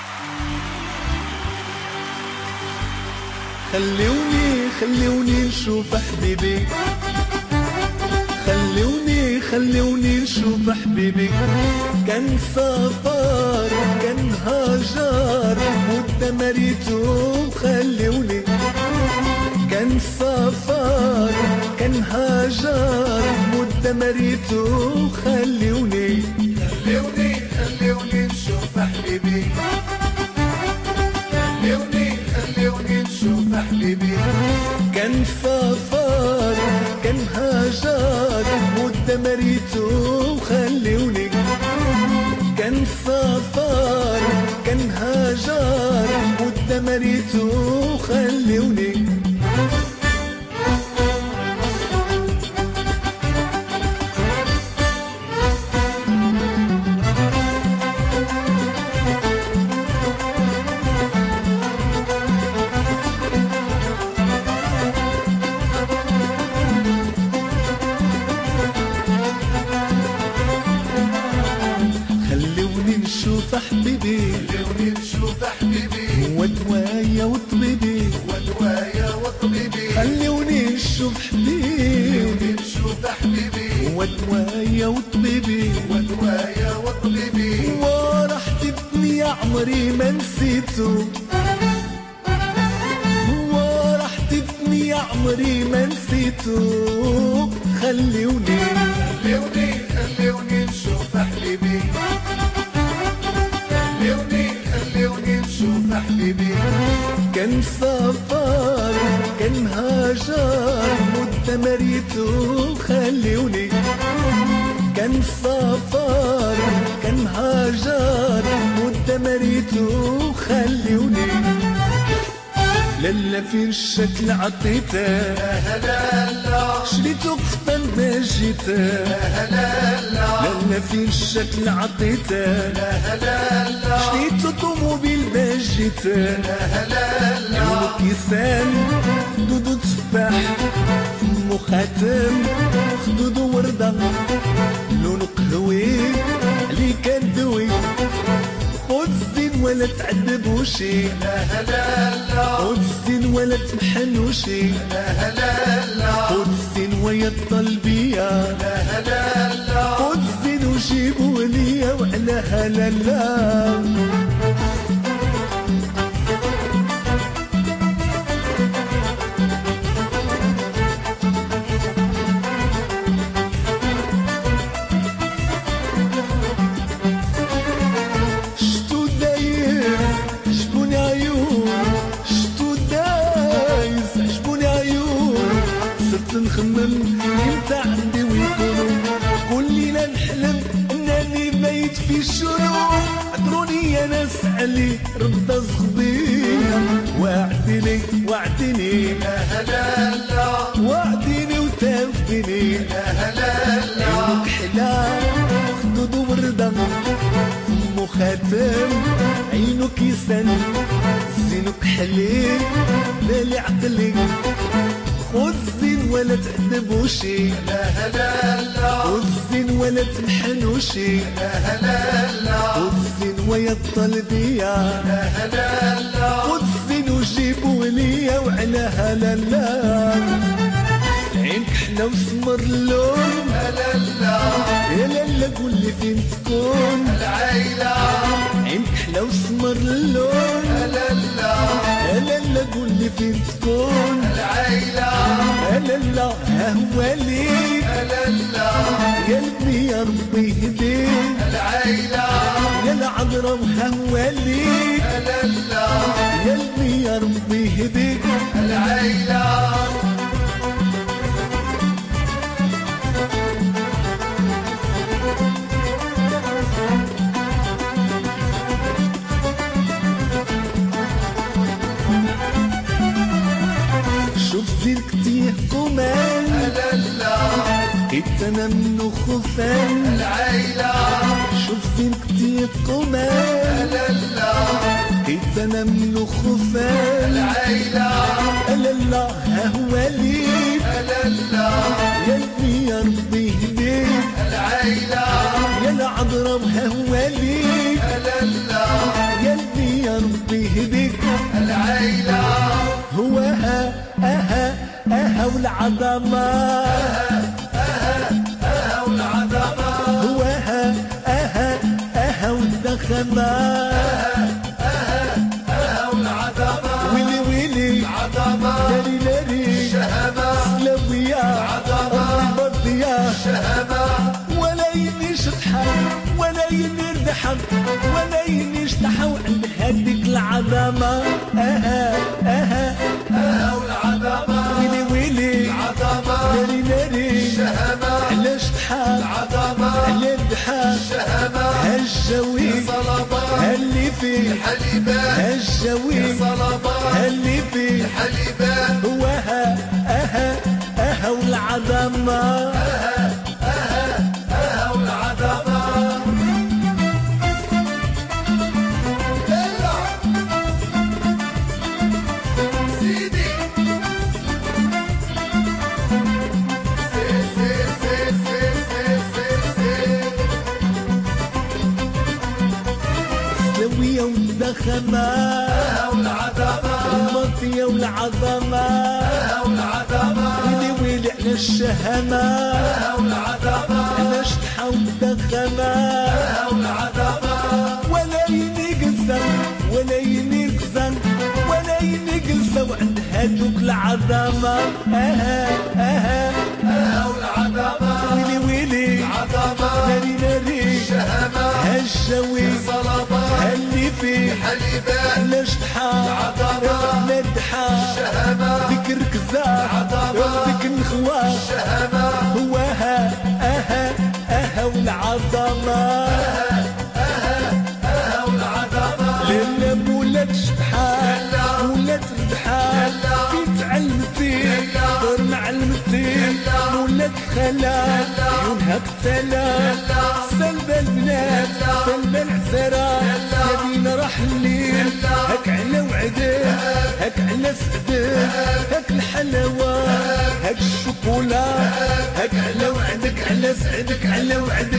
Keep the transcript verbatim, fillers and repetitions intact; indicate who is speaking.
Speaker 1: خلوني خلوني نشوف حبيبي، خلوني خلوني نشوف حبيبي. كان سفر كان هجر مدة مريتو خلوني، كان سفر كان هجر مدة مريتو خلوني. خلوني خلوني نشوف حبيبي، خلوني خلوني نشوف حبيبي. كان سفر كان هجر مدة مريتو خلوني، كان سفر كان هجر مدة مريتو خلوني. نشوف حبيبي، خلوني نشوف حبيبي. ودوايا وطبيبي، ودوايا وطبيبي. خلوني نشوف حبيبي، خلوني نشوف حبيبي. ودوايا وطبيبي، ودوايا وطبيبي. وراحتي بدنيا عمري ما نسيتو، وراحتي بدنيا عمري ما نسيتو. خلوني خلوني خلوني نشوف حبيبي، خلوني خلوني نشوف حبيبي. كان سفر كان هجر مدة مريتو خلوني، كان سفر كان هجر مدة مريتو خلوني. لالا في الشكل عطيته، لا لا لا شريتو قفطان ما جيته، لا لا لا في الشكل عطيته، لا لا لا شريتو طوموبيل ما جيته، لا لا لا لونو كيسان خدودو تفاح فمو خاتم خدودو وردة، لونو قهوي عليك الدوي. خذ الزين ولا تعذبوشي، لا لا لا خذ الزين ولا تمحنوشي، لا لا لا خذ الزين ويا الطلبية، لا لا لا خذ الزين وجيبوا ليا وعلى هلا لا. نخمم امتى عندي ويكونوا كل ليلة نحلم انني بيت في الشروق. عذروني يا ناس علي رد صغبية، وعدني وعدني لا لا لا وعدني وتافني لا لا لا. عينك حلا خدود وردة فمو خاتم عينك يسن، زينك حليل بالي عقلي. خذ الزين ولا تعذبوشي، لا لا لا خذ الزين ولا تمحنوشي، لا لا لا خذ الزين ويا الطلبية، لا لا لا خذ الزين وجيبوا ليا وعلى هلا لا. عينك حلا وسمر اللون، لا لا لا يا لالا قول لي فين تكون العايلة. عينك حلا وسمر اللون، لا لا لا يا لالا قول لي فين تكون العايلة. لا لا ها هو لي، لا لا يا ابني يا ربي يهديك العايلة. يا العذرا وها هو لي، لا لا يا ابني يا ربي يهديك العايلة. شوف زينك قمان، لا لا قيت انا منو خفان العايلة. شوف زينك قمان، لا لا قيت انا منو خفان العايلة. لا لا ها هو لي، لا لا يا ابني يا ربي يهديك العايلة. يا العذرا وها هو لي، لا لا يا ابني يهديك
Speaker 2: العيلة
Speaker 1: هو ها اها اها والعظمة
Speaker 2: أها والعظمة
Speaker 1: هو ها اها اها والضخمة
Speaker 2: أها والعظمة
Speaker 1: ويلي ويلي
Speaker 2: عظمة
Speaker 1: لاري لاري
Speaker 2: شهامة
Speaker 1: سلوية
Speaker 2: عظمة
Speaker 1: البردية
Speaker 2: شهامة
Speaker 1: ولا ينيش تضحك ولا ينير ضحك ولا ينيش تحو عند هديك العظمة اها اها
Speaker 2: أها والعظمة
Speaker 1: ويلي ويلي
Speaker 2: عظمة
Speaker 1: ناري ناري
Speaker 2: شهامة
Speaker 1: علاش تحال
Speaker 2: عظمة
Speaker 1: على الضحك
Speaker 2: شهامة
Speaker 1: هالجوي
Speaker 2: صلبات
Speaker 1: هاللي فيه
Speaker 2: حليبات
Speaker 1: هالجوي
Speaker 2: صلبات
Speaker 1: هاللي فيه
Speaker 2: حليبات
Speaker 1: هو ها اها اها والعظمة
Speaker 2: أها والعظمة يلا سيدي سير سير سير سير سير سير سير
Speaker 1: سلوية والضخمة
Speaker 2: أها والعظمة
Speaker 1: المطية والعظمة
Speaker 2: أها والعظمة
Speaker 1: ويلي ويلي على الشهامة
Speaker 2: أها والعظمة
Speaker 1: علاش تحاول الضخمة
Speaker 2: أها والعظمة
Speaker 1: ولا ينقصا ولا ينقصا ولا ينقصا وعند هادوك العظمة اها اها
Speaker 2: أها والعظمة
Speaker 1: ويلي ويلي
Speaker 2: عظمة
Speaker 1: ناري ناري
Speaker 2: شهامة
Speaker 1: هالجوي
Speaker 2: صلبات
Speaker 1: هاللي فيه
Speaker 2: حليبات
Speaker 1: علاش تحال
Speaker 2: عظمة
Speaker 1: لا تحال
Speaker 2: شهامة
Speaker 1: ديك ركزة
Speaker 2: عظمة
Speaker 1: ديك النخوة
Speaker 2: شهامة
Speaker 1: هو ها اها اها والعظمة
Speaker 2: أها والعظمة
Speaker 1: لالا مولات شحال
Speaker 2: لالا
Speaker 1: مولات ربحال
Speaker 2: لالا
Speaker 1: كي تعلمتي
Speaker 2: لالا
Speaker 1: دور معلمتي
Speaker 2: لالا
Speaker 1: مولات خلا
Speaker 2: لالا
Speaker 1: عيونها قتالة
Speaker 2: لالا
Speaker 1: سلبة البنات
Speaker 2: لالا
Speaker 1: سلبة العسارة
Speaker 2: لالا
Speaker 1: يا بينا راح الليل
Speaker 2: لالا
Speaker 1: هاك على وعدك هاك على سعدك هاك الحلاوة هاك الشوكولا هاك على وعدك على سعدك على وعدك